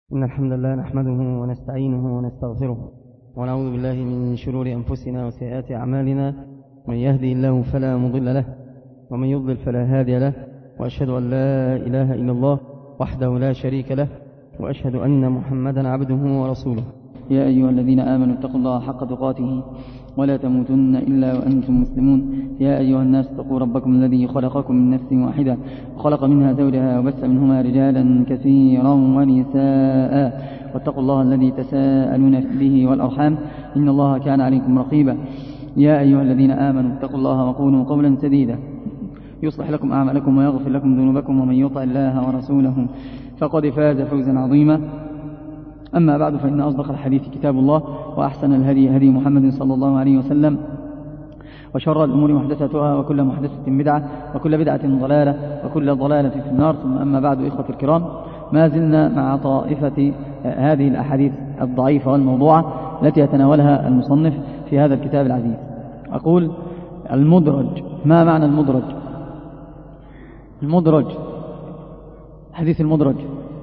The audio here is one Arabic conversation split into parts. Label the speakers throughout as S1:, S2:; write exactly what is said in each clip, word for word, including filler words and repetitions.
S1: إن الحمد لله نحمده ونستعينه ونستغفره ونعوذ بالله من شرور أنفسنا وسيئات أعمالنا. من يهدي الله فلا مضل له ومن يضلل فلا هادي له، وأشهد أن لا إله إلا الله وحده لا شريك له، وأشهد أن محمدا عبده ورسوله.
S2: يا أيها الذين آمنوا اتقوا الله حق تقاته ولا تموتن إلا وأنتم مسلمون. يا أيها الناس اتقوا ربكم الذي خلقكم من نفس واحدة وخلق منها زوجها وبث منهما رجالا كثيرا ونساء، واتقوا الله الذي تساءلون به والأرحام إن الله كان عليكم رقيبا. يا أيها الذين آمنوا اتقوا الله وقولوا قولا سديدا يصلح لكم أعمالكم ويغفر لكم ذنوبكم، ومن يطع الله ورسوله فقد فاز فوزا عظيما. أما بعد، فإن أصدق الحديث كتاب الله، وأحسن الهدي هدي محمد صلى الله عليه وسلم، وشر الأمور محدثاتها، وكل محدثة بدعة، وكل بدعة ضلالة، وكل ضلالة في النار. ثم أما بعد، إخوة الكرام، ما زلنا مع طائفة هذه الأحاديث الضعيفة والموضوعة التي يتناولها المصنف في هذا الكتاب العزيز. أقول المدرج. ما معنى المدرج؟ المدرج، حديث المدرج.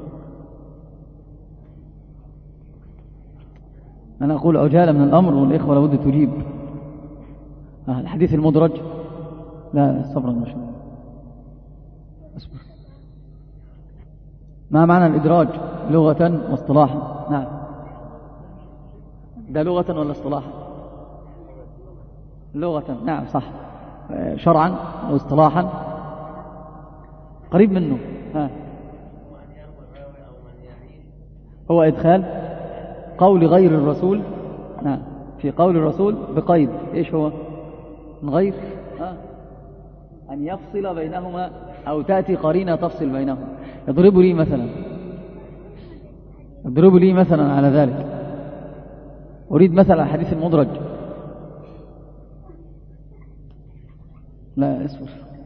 S2: أنا أقول عجالة من الأمر، والإخوة لابد تجيب. آه الحديث المدرج. لا صبرا ما شاء الله. أصبر. ما معنى الإدراج لغة واصطلاحا؟ نعم، ده لغة ولا اصطلاحا؟ لغة، نعم صح. شرعا واصطلاحا قريب منه. ها. هو إدخال قول غير الرسول، نعم، في قول الرسول بقيد. إيش هو؟ من غير ها؟ أن يفصل بينهما أو تأتي قرينة تفصل بينهما. يضرب لي مثلا يضرب لي مثلا على ذلك. أريد مثلا حديث المدرج. لا اصبر.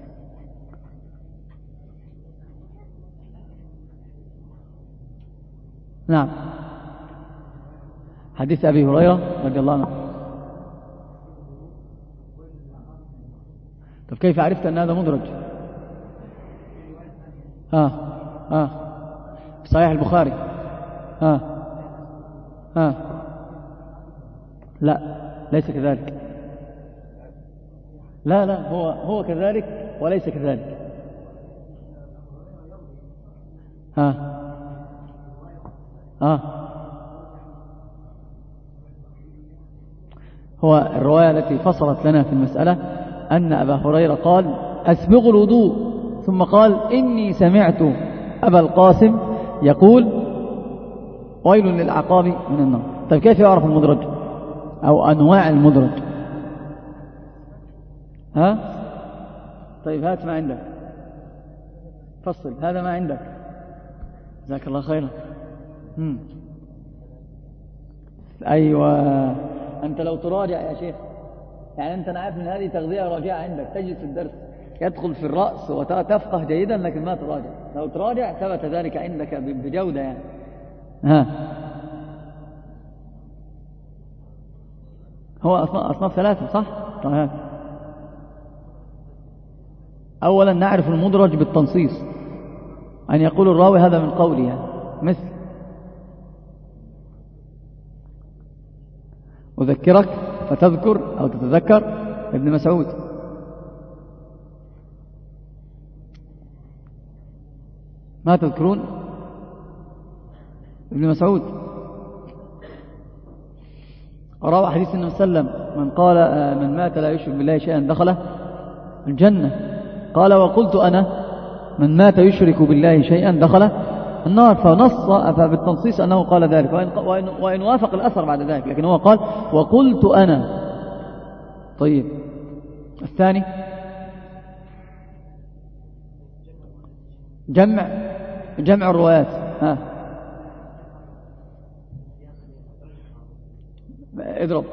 S2: نعم، حديث أبي هريرة رضي الله عنه. طب كيف عرفت أن هذا مدرج؟ ها ها في صحيح البخاري. ها ها لا ليس كذلك. لا لا هو هو كذلك وليس كذلك. ها ها هو الرواية التي فصلت لنا في المسألة أن أبا هريرة قال أسبغ الوضوء، ثم قال إني سمعت أبا القاسم يقول ويل للأعقاب من النار. طيب كيف يعرف المدرج أو أنواع المدرج؟ ها؟ طيب هات ما عندك، فصل هذا ما عندك. جزاك الله خيرا. مم. أيوة، أنت لو تراجع يا شيخ، يعني أنت نعرف من هذه تغذية راجعة عندك، تجلس في الدرس يدخل في الرأس وتفقه جيدا، لكن ما تراجع. لو تراجع ثبت ذلك عندك بجودة يعني. ها، هو أصناف ثلاثة صح؟ طيب. أولا نعرف المدرج بالتنصيص، أن يقول الراوي هذا من قولي، يعني مثل أذكرك فتذكر أو تتذكر ابن مسعود. ما تذكرون ابن مسعود؟ وروى حديث النبي صلى الله عليه وسلم من قال من مات لا يشرك بالله شيئا دخله الجنة. قال وقلت أنا من مات يشرك بالله شيئا دخله النار. فنص فبالتنصيص أنه قال ذلك، وإن, وإن وافق الأثر بعد ذلك، لكن هو قال وقلت أنا. طيب الثاني جمع جمع الروايات. ها اضرب.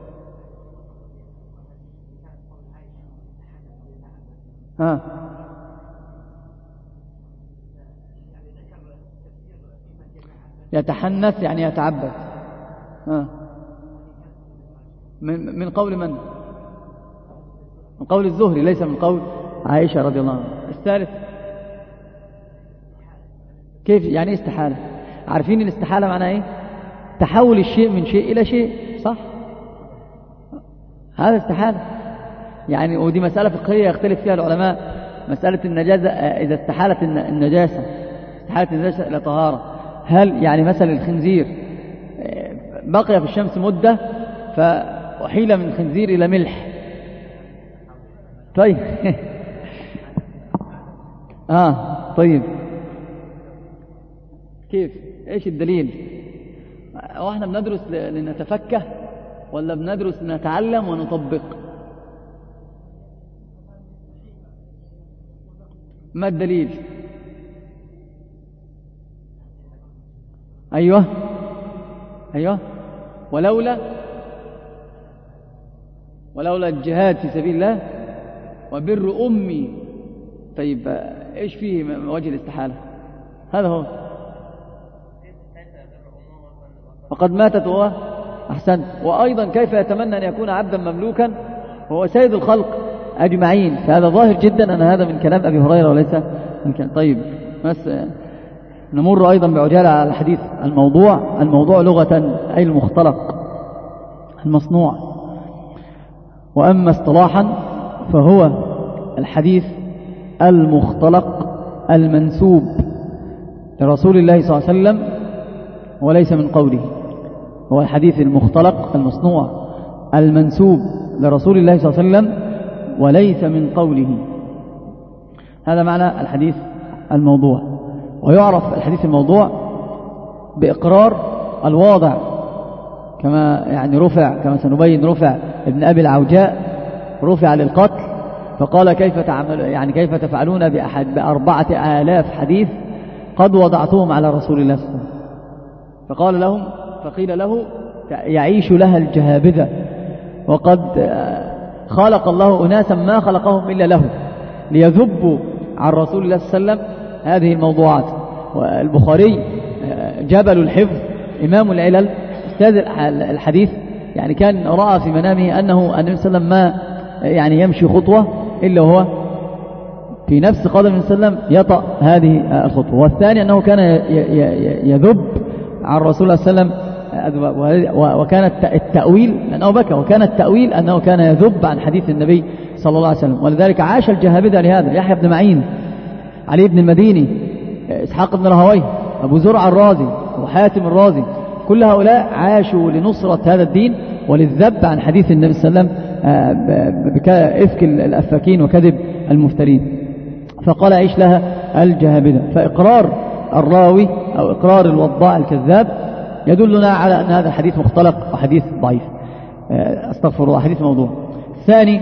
S2: ها يتحنث يعني يتعبد. ها من من قول من؟ من قول الزهري، ليس من قول عائشة رضي الله عنها. الثالث كيف يعني استحالة؟ عارفين الاستحالة معناها ايه؟ تحول الشيء من شيء إلى شيء، صح؟ هذا استحالة يعني، ودي مسألة فقهية يختلف فيها العلماء، مسألة النجاسة إذا استحالت النجاسة استحالت النجاسة إلى طهارة، هل يعني مثلا الخنزير بقي في الشمس مدة فأحيل من الخنزير إلى ملح، طيب آه طيب كيف؟ إيش الدليل؟ وإحنا بندرس لنتفكه ولا بندرس لنتعلم ونطبق؟ ما الدليل؟ أيوه أيوه ولولا ولولا الجهاد في سبيل الله وبر أمي. طيب إيش فيه وجه الاستحالة؟ هذا هو، وقد ماتت وهو أحسنت. وأيضا كيف يتمنى أن يكون عبدا مملوكا وهو سيد الخلق أجمعين؟ فهذا ظاهر جدا أن هذا من كلام أبي هريرة وليس من كلام. طيب بس نمر أيضا بعجالة على الحديث الموضوع. الموضوع لغة أي المختلق المصنوع، وأما اصطلاحا فهو الحديث المختلق المنسوب لرسول الله صلى الله عليه وسلم وليس من قوله. هو الحديث المختلق المصنوع المنسوب لرسول الله صلى الله عليه وسلم وليس من قوله، هذا معنى الحديث الموضوع. ويعرف الحديث الموضوع بإقرار الواضع، كما يعني رفع، كما سنبين رفع ابن أبي العوجاء رفع للقتل فقال كيف تعمل يعني كيف تفعلون بأحد بأربعة آلاف حديث قد وضعتهم على رسول الله صلى الله عليه وسلم؟ فقال لهم فقيل له يعيش لها الجهابذة، وقد خلق الله أناسا ما خلقهم إلا له ليذبوا عن رسول الله صلى الله عليه وسلم هذه الموضوعات. والبخاري جبل الحفظ إمام العلل أستاذ الحديث، يعني كان رأى في منامه أنه النبي صلى الله عليه وسلم ما يعني يمشي خطوة إلا وهو في نفس قدم النبي صلى الله عليه وسلم يطأ هذه الخطوة. والثاني أنه كان يذب عن رسول الله صلى الله عليه وسلم، وكان التأويل لأنه بكى، وكان التأويل أنه كان يذب عن حديث النبي صلى الله عليه وسلم. ولذلك عاش الجهابذة لهذا، يحيى بن معين، علي بن المديني، إسحاق بن راهويه، أبو زرع الرازي، أبو حاتم الرازي، كل هؤلاء عاشوا لنصرة هذا الدين وللذب عن حديث النبي صلى الله عليه وسلم بإفك الأفاكين وكذب المفترين. فقال عيش لها الجهابذة. فإقرار الراوي أو إقرار الوضاع الكذاب يدلنا على أن هذا حديث مختلق وحديث ضعيف، أستغفر الله، حديث موضوع. ثاني،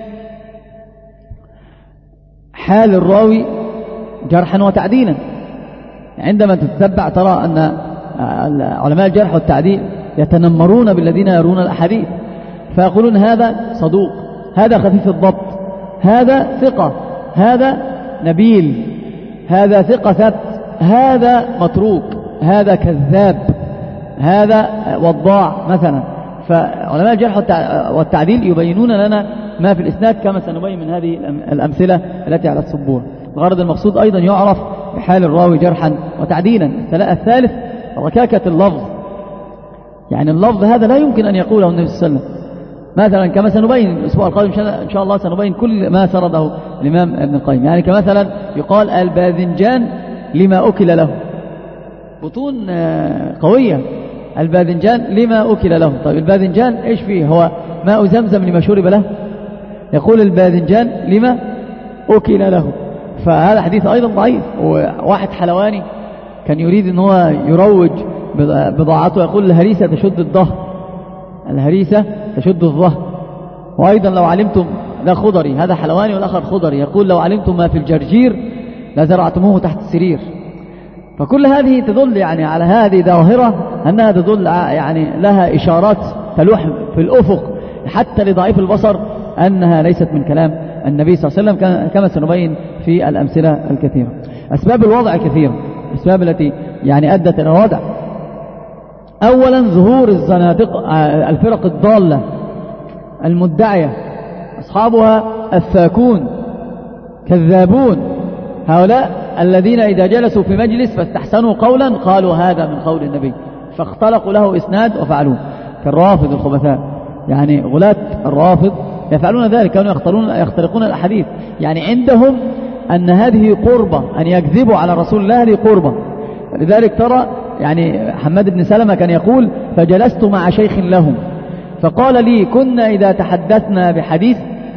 S2: حال الراوي جرحا وتعديلا. عندما تتبع ترى أن علماء الجرح والتعديل يتنمرون بالذين يرون الأحاديث فيقولون هذا صدوق، هذا خفيف الضبط، هذا ثقة، هذا نبيل، هذا ثقة ثبت، هذا متروك، هذا كذاب، هذا وضاع مثلا. فعلماء الجرح والتعديل يبينون لنا ما في الإسناد كما سنبين من هذه الأمثلة التي على السبورة. الغرض المقصود أيضا يعرف بحال الراوي جرحا وتعديلا. الثالث ركاكة اللفظ، يعني اللفظ هذا لا يمكن أن يقوله النبي صلى الله عليه وسلم، مثلا كما سنبين الأسبوع القادم إن شاء الله سنبين كل ما سرده الإمام ابن القيم. يعني كمثلا يقال الباذنجان لما أكل له، بطون قوية، الباذنجان لما أكل له. طيب الباذنجان إيش فيه؟ هو ماء زمزم لما شرب له؟ يقول الباذنجان لما أكل له. فهذا حديث أيضا ضعيف. وواحد حلواني كان يريد أن هو يروج بضاعته، يقول الهريسة تشد الظهر، الهريسة تشد الظهر. وأيضا لو علمتم، ده خضري، هذا حلواني والآخر خضري، يقول لو علمتم ما في الجرجير لزرعتموه تحت السرير. فكل هذه تدل يعني على هذه ظاهرة أنها تدل يعني لها إشارات تلوح في الأفق حتى لضعيف البصر أنها ليست من كلام النبي صلى الله عليه وسلم كما سنبين في الأمثلة الكثيرة. أسباب الوضع كثيرة، الأسباب التي يعني أدت إلى الوضع. أولا ظهور الزنادق، الفرق الضالة المدعية، أصحابها الفاكون كذابون، هؤلاء والذين إذا جلسوا في مجلس فاستحسنوا قولا قالوا هذا من قول النبي، فاختلقوا له إسناد وفعلوه، كالروافض الخبثاء. يعني غلاة الروافض يفعلون ذلك، كانوا يختارون يخترقون الأحاديث، يعني عندهم أن هذه قربة، أن يكذبوا على رسول الله هذه قربة. لذلك ترى يعني حماد بن سلمة كان يقول: فجلست مع شيخ لهم فقال لي: كنا إذا تحدثنا بحديث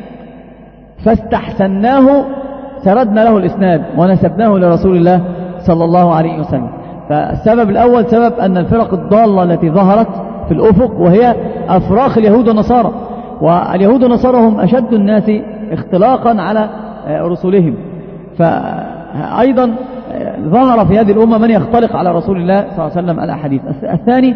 S2: فاستحسناه سردنا له الإسناد ونسبناه لرسول الله صلى الله عليه وسلم. فالسبب الأول سبب أن الفرق الضالة التي ظهرت في الأفق وهي أفراخ اليهود والنصارى، واليهود والنصارى هم أشد الناس اختلاقا على رسولهم، فأيضا ظهر في هذه الأمة من يختلق على رسول الله صلى الله عليه وسلم الأحاديث. الثاني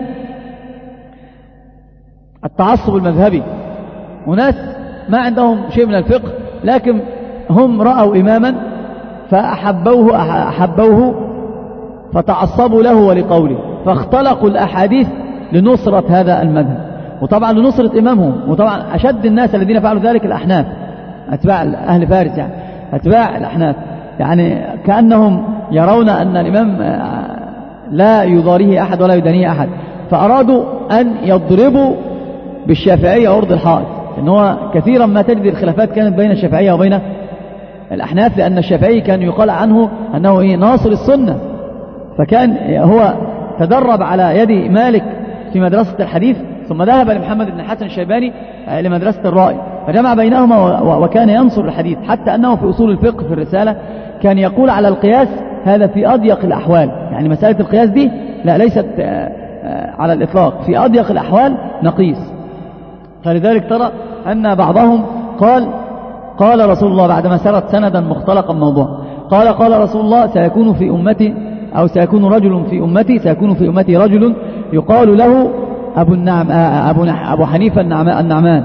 S2: التعصب المذهبي، وناس ما عندهم شيء من الفقه لكن هم رأوا إماما فأحبوه أحبوه فتعصبوا له ولقوله، فاختلقوا الأحاديث لنصرة هذا المذهب، وطبعا لنصرة إمامهم. وطبعا أشد الناس الذين فعلوا ذلك الأحناف، أتباع أهل فارس، يعني أتباع الأحناف، يعني كأنهم يرون أن الإمام لا يضاريه أحد ولا يدانيه أحد، فأرادوا أن يضربوا بالشافعية عرض الحائط. إن هو كثيرا ما تجد الخلافات كانت بين الشافعية وبين الأحناف، لأن الشافعي كان يقال عنه أنه إيه ناصر السنة، فكان هو تدرب على يد مالك في مدرسة الحديث، ثم ذهب لمحمد بن حسن الشيباني لمدرسة الرائي، فجمع بينهما وكان ينصر الحديث، حتى أنه في أصول الفقه في الرسالة كان يقول على القياس هذا في أضيق الأحوال، يعني مسألة القياس دي لا ليست على الإطلاق، في أضيق الأحوال نقيس. فلذلك ترى أن بعضهم قال قال رسول الله بعدما سرت سندا مختلقا موضوعا، قال قال رسول الله: سيكون في أمتي أو سيكون رجل في أمتي سيكون في أمتي رجل يقال له أبو, النعم أبو, أبو حنيفة النعمان،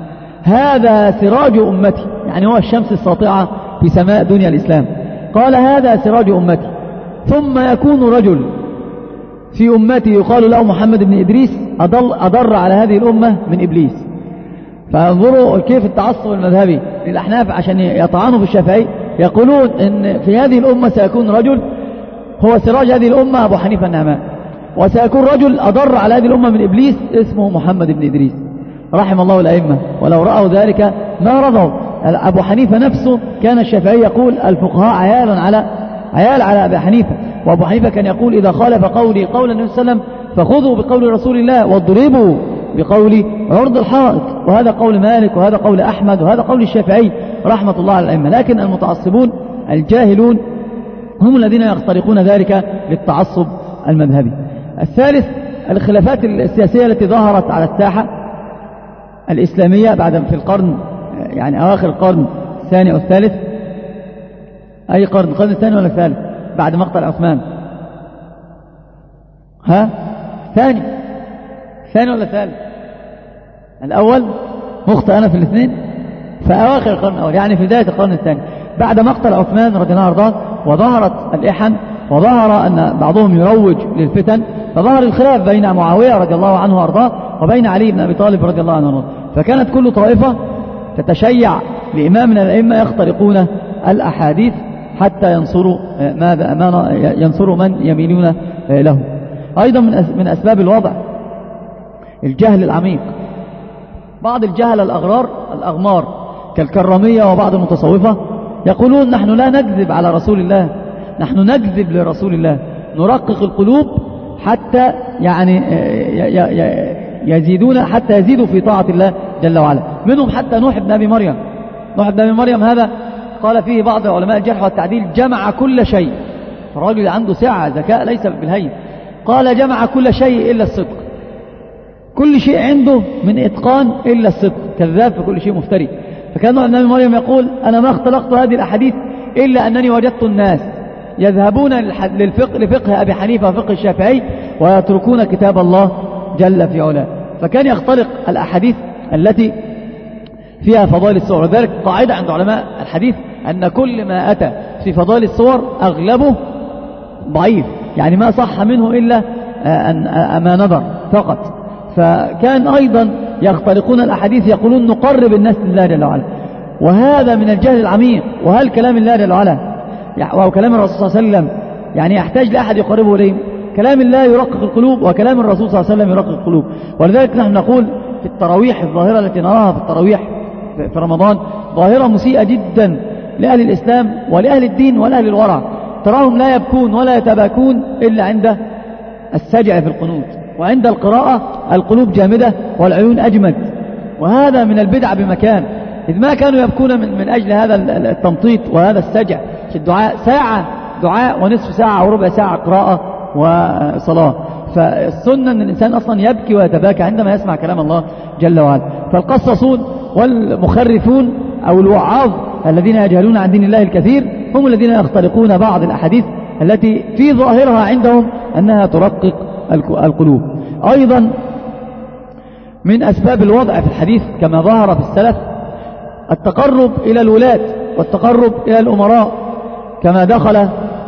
S2: هذا سراج أمتي، يعني هو الشمس الساطعة في سماء دنيا الإسلام، قال هذا سراج أمتي، ثم يكون رجل في أمتي يقال له محمد بن إدريس أضل أضر على هذه الأمة من إبليس. فانظروا كيف التعصب المذهبي للأحناف عشان يطعنوا في الشافعي، يقولون إن في هذه الأمة سيكون رجل هو سراج هذه الأمة أبو حنيفة النعمان، وسيكون رجل أضر على هذه الأمة من إبليس اسمه محمد بن إدريس. رحم الله الأئمة، ولو رأوا ذلك ما رضوا. أبو حنيفة نفسه كان الشافعي يقول: الفقهاء عيال على عيال على أبي حنيفة، وأبو حنيفة كان يقول: إذا خالف قولي قول النبي صلى الله عليه وسلم فخذوا بقول رسول الله واضربوا بقول عرض الحائط. وهذا قول مالك، وهذا قول أحمد، وهذا قول الشافعي رحمة الله على الأئمة. لكن المتعصبون الجاهلون هم الذين يخترقون ذلك للتعصب المذهبي. الثالث الخلافات السياسية التي ظهرت على الساحة الإسلامية بعد في القرن، يعني أواخر القرن الثاني أو الثالث. أي قرن؟ القرن الثاني ولا الثالث؟ بعد مقتل عثمان. ها؟ ثاني ثاني ولا ثالث؟ الأول. مخطئ أنا في الاثنين. في أواخر القرن الأول، يعني في بداية القرن الثاني بعد مقتل عثمان رضي الله عنه، وظهرت الإحن، وظهر أن بعضهم يروج للفتن، فظهر الخلاف بين معاوية رضي الله عنه وأرضاه وبين علي بن أبي طالب رضي الله عنه وأرضاه. فكانت كل طائفة تتشيع لإمام من الأئمة يخترقون الأحاديث حتى ينصروا ماذا أمانة ينصروا من يميلون له. أيضا من أسباب الوضع الجهل العميق. بعض الجهل الأغرار الأغمار كالكرامية وبعض المتصوفة يقولون: نحن لا نكذب على رسول الله، نحن نكذب لرسول الله، نرقق القلوب حتى يعني يزيدون حتى يزيدوا في طاعة الله جل وعلا. منهم حتى نوح بن أبي مريم. نوح بن أبي مريم هذا قال فيه بعض علماء الجرح والتعديل: جمع كل شيء. الراجل عنده سعة ذكاء ليس بالهين، قال: جمع كل شيء إلا الصدق. كل شيء عنده من إتقان إلا الصدق، كذاب في كل شيء، مفتري. فكان ابن أبي مريم يقول: أنا ما اختلقت هذه الأحاديث إلا أنني وجدت الناس يذهبون للفقه لفقه أبي حنيفة وفقه الشافعي ويتركون كتاب الله جل في علاه. فكان يختلق الأحاديث التي فيها فضائل الصور. وذلك قاعدة عند علماء الحديث أن كل ما أتى في فضائل الصور أغلبه ضعيف، يعني ما صح منه إلا ما نظر فقط. فكان أيضا يختلقون الأحاديث يقولون: نقرب الناس لله جل وعلا، وهذا من الجهل العميق. وهل كلام الله جل وعلا وهو كلام الرسول صلى الله عليه وسلم يعني يحتاج لأحد يقربه إليه. كلام الله يرقق القلوب وكلام الرسول صلى الله عليه وسلم يرقق القلوب. ولذلك نحن نقول في التراويح الظاهرة التي نراها في التراويح في رمضان ظاهرة مسيئة جدا لأهل الإسلام ولأهل الدين ولأهل الورع. تراهم لا يبكون ولا يتباكون إلا عند السجع في القنوت، وعند القراءة القلوب جامدة والعيون أجمد، وهذا من البدع بمكان، إذ ما كانوا يبكون من, من أجل هذا التمطيط وهذا السجع في الدعاء. ساعة دعاء ونصف ساعة وربع ساعة قراءة وصلاة. فالسنة أن الإنسان أصلا يبكي ويتباكى عندما يسمع كلام الله جل وعلا. فالقصصون والمخرفون أو الوعاظ الذين يجهلون عن دين الله الكثير هم الذين يخترقون بعض الأحاديث التي في ظاهرها عندهم أنها ترقق القلوب. أيضا من أسباب الوضع في الحديث كما ظهر في السلف التقرب إلى الولاة والتقرب إلى الأمراء، كما دخل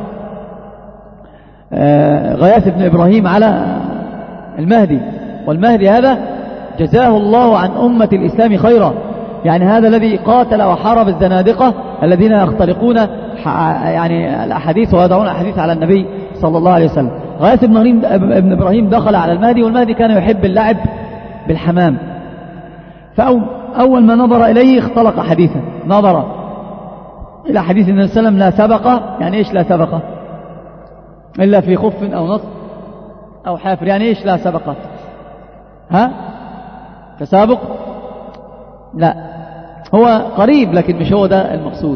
S2: غياث بن إبراهيم على المهدي، والمهدي هذا جزاه الله عن أمة الإسلام خيرا، يعني هذا الذي قاتل وحارب الزنادقة الذين يخترقون يعني الأحاديث ويضعون الأحاديث على النبي صلى الله عليه وسلم. غياث بن إبراهيم دخل على المهدي، والمهدي كان يحب اللعب بالحمام، فأول ما نظر إليه اختلق حديثا، نظر إلى حديث النبي صلى الله عليه وسلم لا سبق، يعني إيش لا سبق إلا في خف أو نص أو حافر، يعني إيش لا سبق؟ ها تسابق؟ لا، هو قريب لكن مش هو ده المقصود،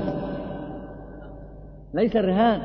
S2: ليس الرهان.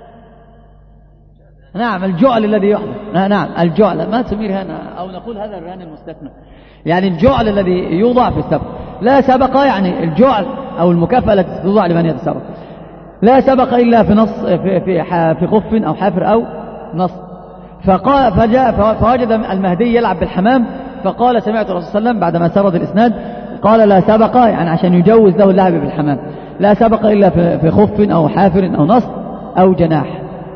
S2: نعم الجعل الذي يحدث، نعم الجعل، ما تسميه رهان، أو نقول هذا الرهان المستثنى، يعني الجعل الذي يوضع في السبق. لا سبق يعني الجعل أو المكافأة التي توضع لمن يتسابق. لا سبق إلا في نص في في, في خف أو حافر أو نص. فقال فجاء فوجد المهدي يلعب بالحمام، فقال سمعت الرسول صلى الله عليه وسلم بعدما سرد الإسناد قال لا سبق، يعني عشان يجوز له اللعب بالحمام، لا سبق إلا في خف أو حافر أو نص أو جناح.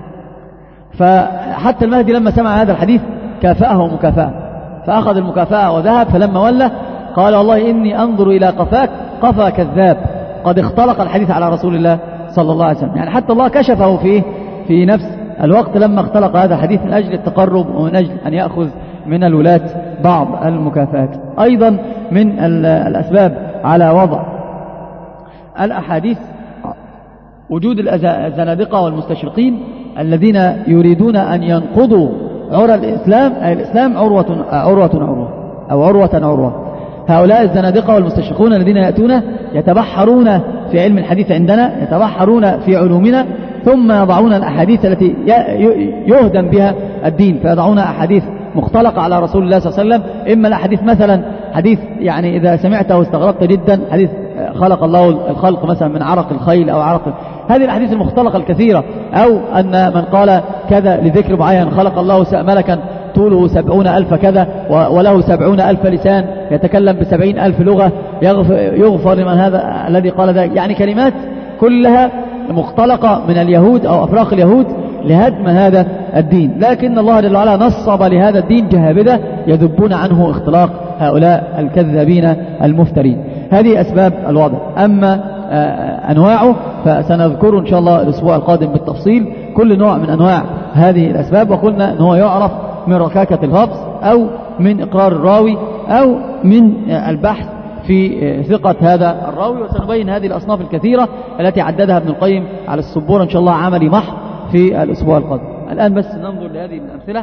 S2: فحتى المهدي لما سمع هذا الحديث كافأه مكافأة، فأخذ المكافأة وذهب. فلما ولى قال والله إني أنظر إلى قفاك قفا كذاب، قد اختلق الحديث على رسول الله صلى الله عليه وسلم. يعني حتى الله كشفه فيه في نفس الوقت لما اختلق هذا الحديث من أجل التقرب ومن أجل أن يأخذ من الولاة بعض المكافآت. أيضا من الأسباب على وضع الأحاديث وجود الزنادقة والمستشرقين الذين يريدون أن ينقضوا عرى الإسلام، أي الإسلام عروة عروة عروة أو عروة عروة. هؤلاء الزنادقة والمستشرقون الذين يأتون يتبحرون في علم الحديث عندنا، يتبحرون في علومنا، ثم يضعون الأحاديث التي يهدم بها الدين، فيضعون أحاديث مختلقة على رسول الله صلى الله عليه وسلم. إما الأحاديث مثلا حديث يعني إذا سمعته استغربت جدا، حديث خلق الله الخلق مثلا من عرق الخيل أو عرق، هذه الأحاديث المختلقة الكثيرة. أو أن من قال كذا لذكر معين، خلق الله ملكا طوله سبعون ألف كذا وله سبعون ألف لسان يتكلم بسبعين ألف لغة، يغفر لمن هذا الذي قال ذلك. يعني كلمات كلها مختلقة من اليهود أو أفراق اليهود لهدم هذا الدين. لكن الله جل وعلا نصب لهذا الدين جهابذة يذبون عنه اختلاق هؤلاء الكذابين المفترين. هذه أسباب الوضع. أما أنواعه فسنذكر إن شاء الله الأسبوع القادم بالتفصيل كل نوع من أنواع هذه الأسباب. وقلنا أنه يعرف من ركاكة اللفظ أو من إقرار الراوي أو من البحث في ثقة هذا الراوي. وسنبين هذه الأصناف الكثيرة التي عددها ابن القيم على السبورة إن شاء الله عملي محض في الأسبوع القادم. الآن بس ننظر لهذه الأمثلة.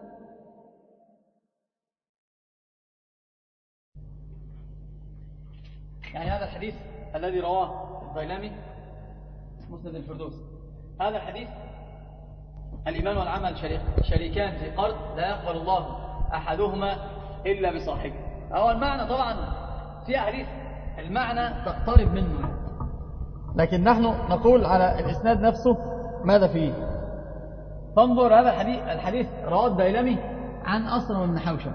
S2: يعني هذا الحديث الذي رواه الديلمي مسند الفردوس، هذا الحديث الإيمان والعمل شريكان في قرض لا يقبل الله أحدهما إلا بصاحبه. أو المعنى طبعا في أحاديث المعنى تقترب منه، لكن نحن نقول على الإسناد نفسه ماذا فيه. فانظر هذا الحديث, الحديث رواه الديلمي عن أصرم بن حوشب،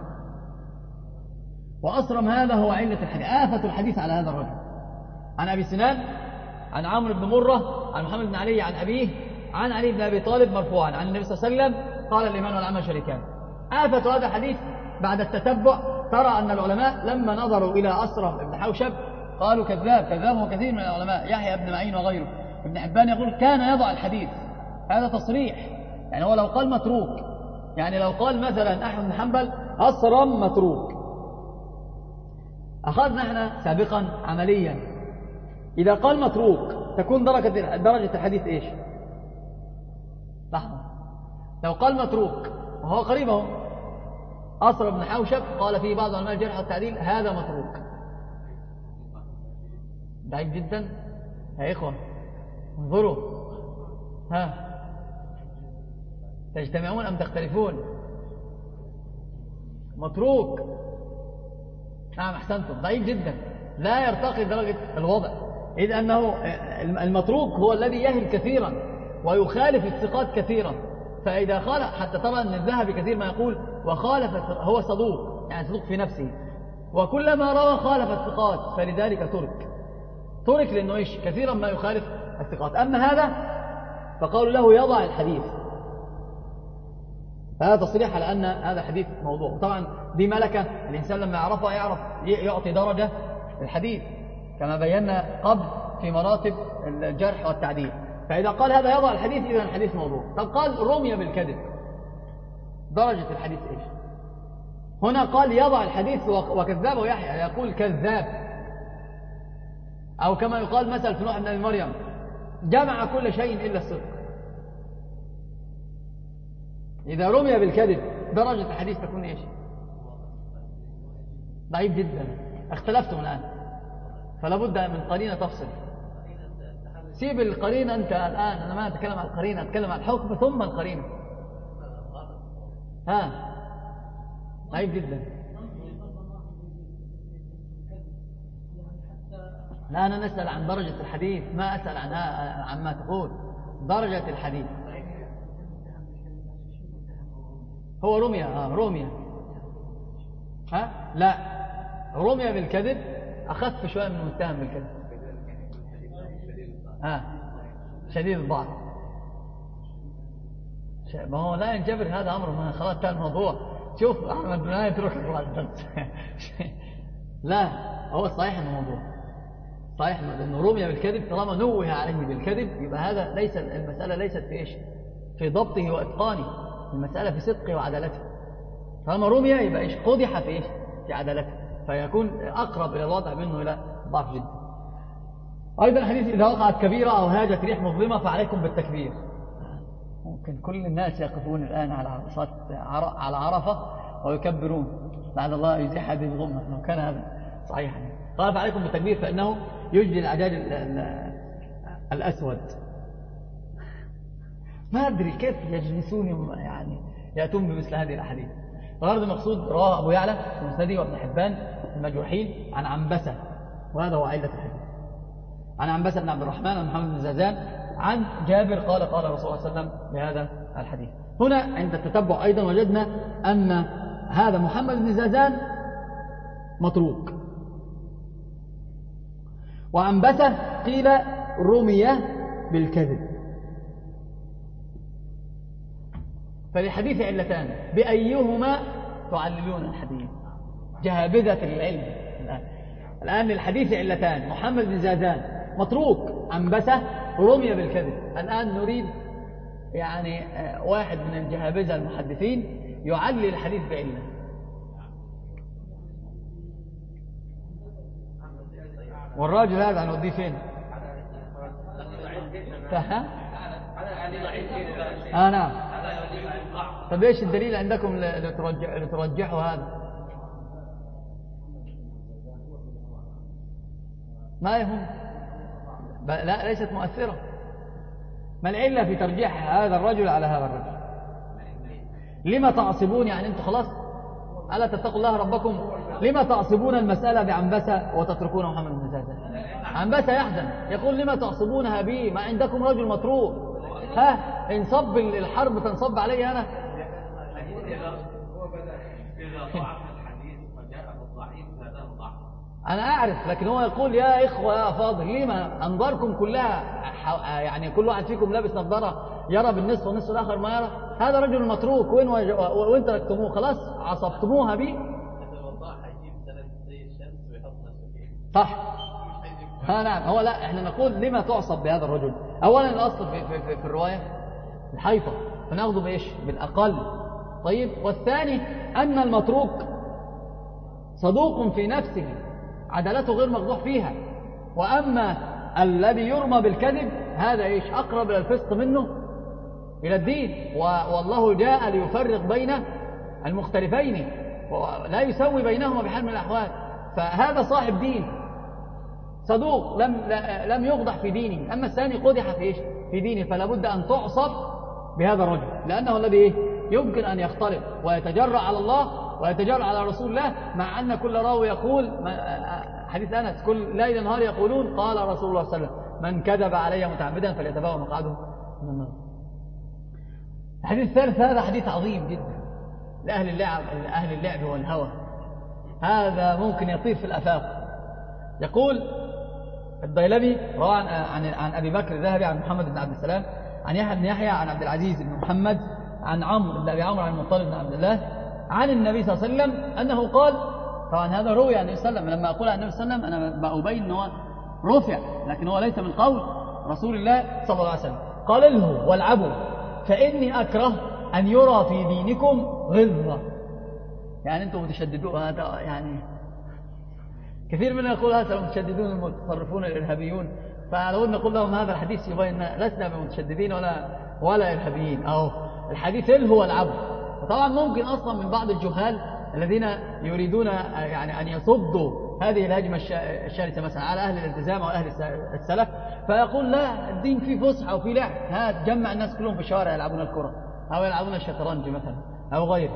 S2: وأصرم هذا هو علة الحديث، آفة الحديث على هذا الرجل. عن أبي سنان عن عمرو بن مرة عن محمد بن علي عن أبيه عن علي بن أبي طالب مرفوعا عن النبي صلى الله عليه وسلم قال الإيمان والعمل شريكان. آفة هذا الحديث بعد التتبع ترى أن العلماء لما نظروا إلى أصرم بن حوشب قالوا كذاب كذاب وكثير من العلماء يحيى بن معين وغيره
S3: ابن حبان يقول كان يضع الحديث، هذا تصريح. يعني هو لو قال متروك، يعني لو قال مثلا أحمد بن حنبل أصرم متروك، أخذنا احنا سابقا عمليا إذا قال متروك تكون درجة درجة الحديث إيش؟ لحظة، لو قال متروك وهو قريبه أصرم بن حوشب قال فيه بعض علماء الجرح والتعديل هذا متروك، ضعيف جدا يا إخوة. انظروا، ها تجتمعون أم تختلفون؟ متروك، نعم أحسنتم، ضعيف جدا، لا يرتقي درجة الوضع، إذ أنه المتروك هو الذي يهم كثيرا ويخالف الثقات كثيرا. فإذا خالف، حتى طبعا الذهبي كثير ما يقول وخالف، هو صدوق يعني صدوق في نفسه، وكلما روى خالف الثقات فلذلك ترك ترك لأنه إيش كثيرا ما يخالف الثقات. أما هذا فقالوا له يضع الحديث، هذا تصريح على أن هذا حديث موضوع. طبعا دي ملكة الإنسان لما يعرفها يعرف يعطي درجة الحديث كما بينا قبل في مراتب الجرح والتعديل. فإذا قال هذا يضع الحديث إذا الحديث موضوع. طب قال رمي بالكذب، درجة الحديث إيش؟ هنا قال يضع الحديث وكذابه يحيى يقول كذاب، أو كما يقال مثل في نوح بن أبي مريم جمع كل شيء إلا الصدق. إذا رمي بالكذب درجة الحديث تكون إيش؟ ضعيف جدا. اختلفتم الآن، فلا بد من قرينة تفصل. سيب القرينة أنت الآن، أنا ما أتكلم عن القرينة، أتكلم عن الحكم ثم القرينة. ها ضعيف جدا. لا أنا نسأل عن درجة الحديث، ما أسأل عنها عما تقول. درجة الحديث هو رمية، آه رمية، ها لا رمية بالكذب أخف شوية من المتهم بالكذب، ها شديد الضعف. ما هو لا ينجبر هذا أمر، ما خلاص كان الموضوع. شوف أحمد لا يترك الدرس لا هو الصحيح الموضوع صحيح، لأنه رمي بالكذب طالما نوه عليه بالكذب يبقى هذا ليس المسألة ليست في إيش؟ في ضبطه وإتقانه، المسألة في صدقه وعدالته. طالما رمي يبقى إيش؟ قدح في إيش؟ في عدالته، فيكون أقرب إلى الوضع منه إلى ضعف جدا. أيضا الحديث إذا وقعت كبيرة أو هاجت ريح مظلمة فعليكم بالتكبير. ممكن كل الناس يقفون الآن على عرصات على عرفة ويكبرون لعل الله يزيح هذه الغمة لو كان هذا صحيحا. قال فعليكم بالتكبير فإنه يجلي العجاج الأسود. ما أدري كيف يجلسون يعني يأتون بمثل هذه الأحاديث. وهذا المقصود رواه أبو يعلى في مسنده وابن حبان المجروحين عن عنبسة، وهذا هو علة الحديث، عن عنبسة بن عبد الرحمن عن محمد بن زازان عن جابر قال قال الرسول صلى الله عليه وسلم بهذا الحديث. هنا عند التتبع أيضا وجدنا أن هذا محمد بن زازان متروك، وعنبسة قيل رمي بالكذب. فللحديث علتان، بأيهما تعللون الحديث؟ جهابذة العلم الآن الآن للحديث علتان، محمد بن زازان متروك، عنبسة رمي بالكذب. الآن نريد يعني واحد من الجهابذة المحدثين يعلل الحديث بعلة. والراجل هذا هنوديه فين؟ ها؟ آه نعم. طب ايش الدليل عندكم لترجح لترجحوا هذا؟ ما يهم، لا ليست مؤثرة. ما العلة في ترجيح هذا الرجل على هذا الرجل؟ لما تعصبون؟ يعني انتم خلاص ألا تتقوا الله ربكم؟ لما تعصبون المسألة بعنبسة وتتركون محمد بن زازان؟ عنبسة يحزن يقول لما تعصبونها بي؟ ما عندكم رجل متروك، ها إن صب الحرب تنصب علي أنا؟ أنا أعرف، لكن هو يقول يا إخوة يا فاضل لما أنظاركم كلها يعني كل واحد فيكم لابس نظارة يرى بالنصف والنصف الآخر ما يرى. هذا رجل متروك وين وين تركتموه؟ خلاص عصبتموها بي. صح. ها نعم. هو لا احنا نقول لما تعصب بهذا الرجل؟ أولا الأصل في, في, في, في الرواية الحيطة، فنأخذ بإيش؟ بالأقل. طيب، والثاني أن المتروك صدوق في نفسه عدالته غير مقدوح فيها، وأما الذي يرمى بالكذب هذا إيش؟ أقرب إلى الفسق منه إلى الدين، والله جاء ليفرق بين المختلفين ولا يسوي بينهما بحال من الأحوال. فهذا صاحب دين صدوق لم لم يقدح في دينه، أما الثاني قدح في إيش؟ في دينه، فلا بد أن تعصب بهذا الرجل، لأنه الذي إيه؟ يمكن أن يختلط ويتجرأ على الله ويتجرأ على رسول الله، مع أن كل راوي يقول حديث أنس كل ليل نهار يقولون قال رسول الله صلى الله عليه وسلم من كذب علي متعمدا فليتبوأ مقعده من النار. الحديث الثالث هذا حديث عظيم جدا لأهل اللعب لأهل اللعب والهوى، هذا ممكن يطير في الآفاق. يقول الديلمي روى عن, عن, عن أبي بكر الذهبي عن محمد بن عبد السلام عن يحيى بن يحيى عن عبد العزيز بن محمد عن عمرو بن أبي عمرو عن المطلب بن عبد الله عن النبي صلى الله عليه وسلم أنه قال. طبعا هذا روي عن النبي صلى الله عليه وسلم، لما أقول عن النبي صلى الله عليه وسلم أنا بأبين أنه رفع، لكن هو ليس من قول رسول الله صلى الله عليه وسلم. قال الهوا والعبوا فإني أكره أن يرى في دينكم غلظة. يعني أنتم متشددون، هذا يعني كثير منا يقول هذا المتشددون المتطرفون الإرهابيون، فلو نقول لهم هذا الحديث يبين لسنا بمتشددين ولا ولا إرهابيين. أو الحديث الهوا والعبوا، وطبعا ممكن أصلا من بعض الجهال الذين يريدون يعني أن يصدوا هذه الهجمة الشرسة مثلا على أهل الالتزام أو أهل السلف، فيقول لا الدين فيه فسحة وفيه لعب، ها تجمع الناس كلهم في الشوارع يلعبون الكرة أو يلعبون الشطرنج مثلا أو غيره.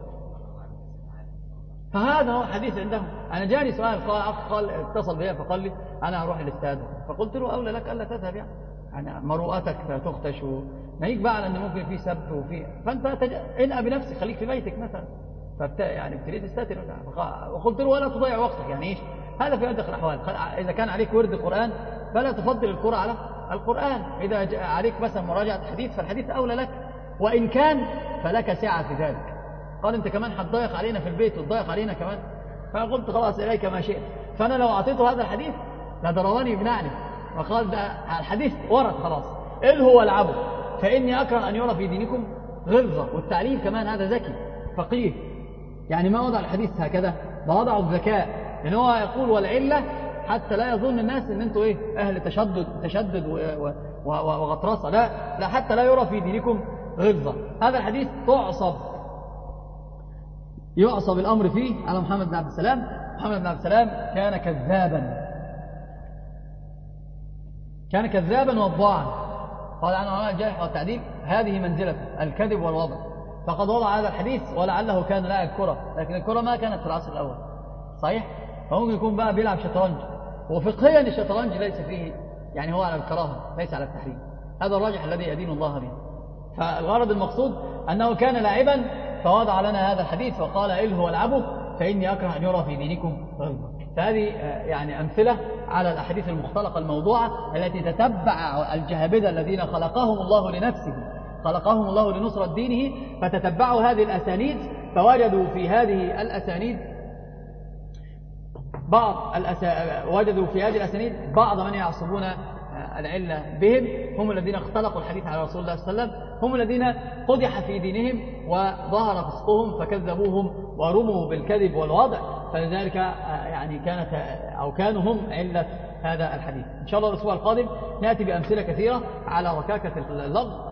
S3: فهذا هو حديث عندهم. أنا جاني سؤال، قال قال اتصل بي فقال لي أنا أروح الاستاد، فقلت له أولى لك ألا تذهب، يعني يعني مروءتك تختش وناهيك بقى على أن ممكن في سبت وفي، فأنت تج... انأى بنفسك خليك في بيتك مثلا، فبت... يعني ابتديت تستتر. وقلت له ولا تضيع وقتك، يعني إيش هذا في أدق الأحوال. إذا كان عليك ورد القرآن فلا تفضل الكرة على القرآن، إذا عليك مثلا مراجعة حديث فالحديث أولى لك، وإن كان فلك سعة في ذلك. قال أنت كمان هتضيق علينا في البيت وتضيق علينا كمان، فقلت خلاص إليك ما شئت. فأنا لو أعطيته هذا الحديث لضربني يمنعني، وقال ده الحديث ورد خلاص الهوا والعبوا فإني أكره أن يرى في دينكم غلظة. والتعليل كمان هذا ذكي فقيه، يعني ما وضع الحديث هكذا، ده وضعه بذكاء، لأن هو يقول والعلة حتى لا يظن الناس ان انتوا ايه اهل تشدد تشدد وغطرسه، لا لا حتى لا يرى في دينكم غلظه. هذا الحديث تعصب يعصب الامر فيه على محمد بن عبد السلام. محمد بن عبد السلام كان كذابا كان كذابا وضاعا. قال عن علماء الجرح والتعديل هذه منزلته الكذب والوضع، فقد وضع هذا الحديث ولعله كان لاعب كرة، لكن الكرة ما كانت في العصر الأول صحيح، فممكن يكون بقى بيلعب شطرنج، وفقهيا الشطرنج ليس فيه يعني هو على الكراهة ليس على التحريم، هذا الراجح الذي يدين الله به. فالغرض المقصود أنه كان لاعبا فوضع لنا هذا الحديث وقال الهوا والعبوا فإني أكره أن يرى في دينكم غلظة. فهذه يعني أمثلة على الأحاديث المختلقة الموضوعة التي تتبع الجهابذة الذين خلقهم الله لنفسه خلقهم الله لنصرة دينه، فتتبعوا هذه الأسانيد فوجدوا في هذه الأسانيد بعض الأسا... وجدوا في هذه الأسانيد بعض من يعصبون العلة بهم، هم الذين اختلقوا الحديث على رسول الله صلى الله عليه وسلم، هم الذين قدح في دينهم وظهر فسقهم فكذبوهم ورموا بالكذب والوضع، فلذلك يعني كانت أو كانوا هم علة هذا الحديث. إن شاء الله الأسبوع القادم نأتي بأمثلة كثيرة على ركاكة اللغط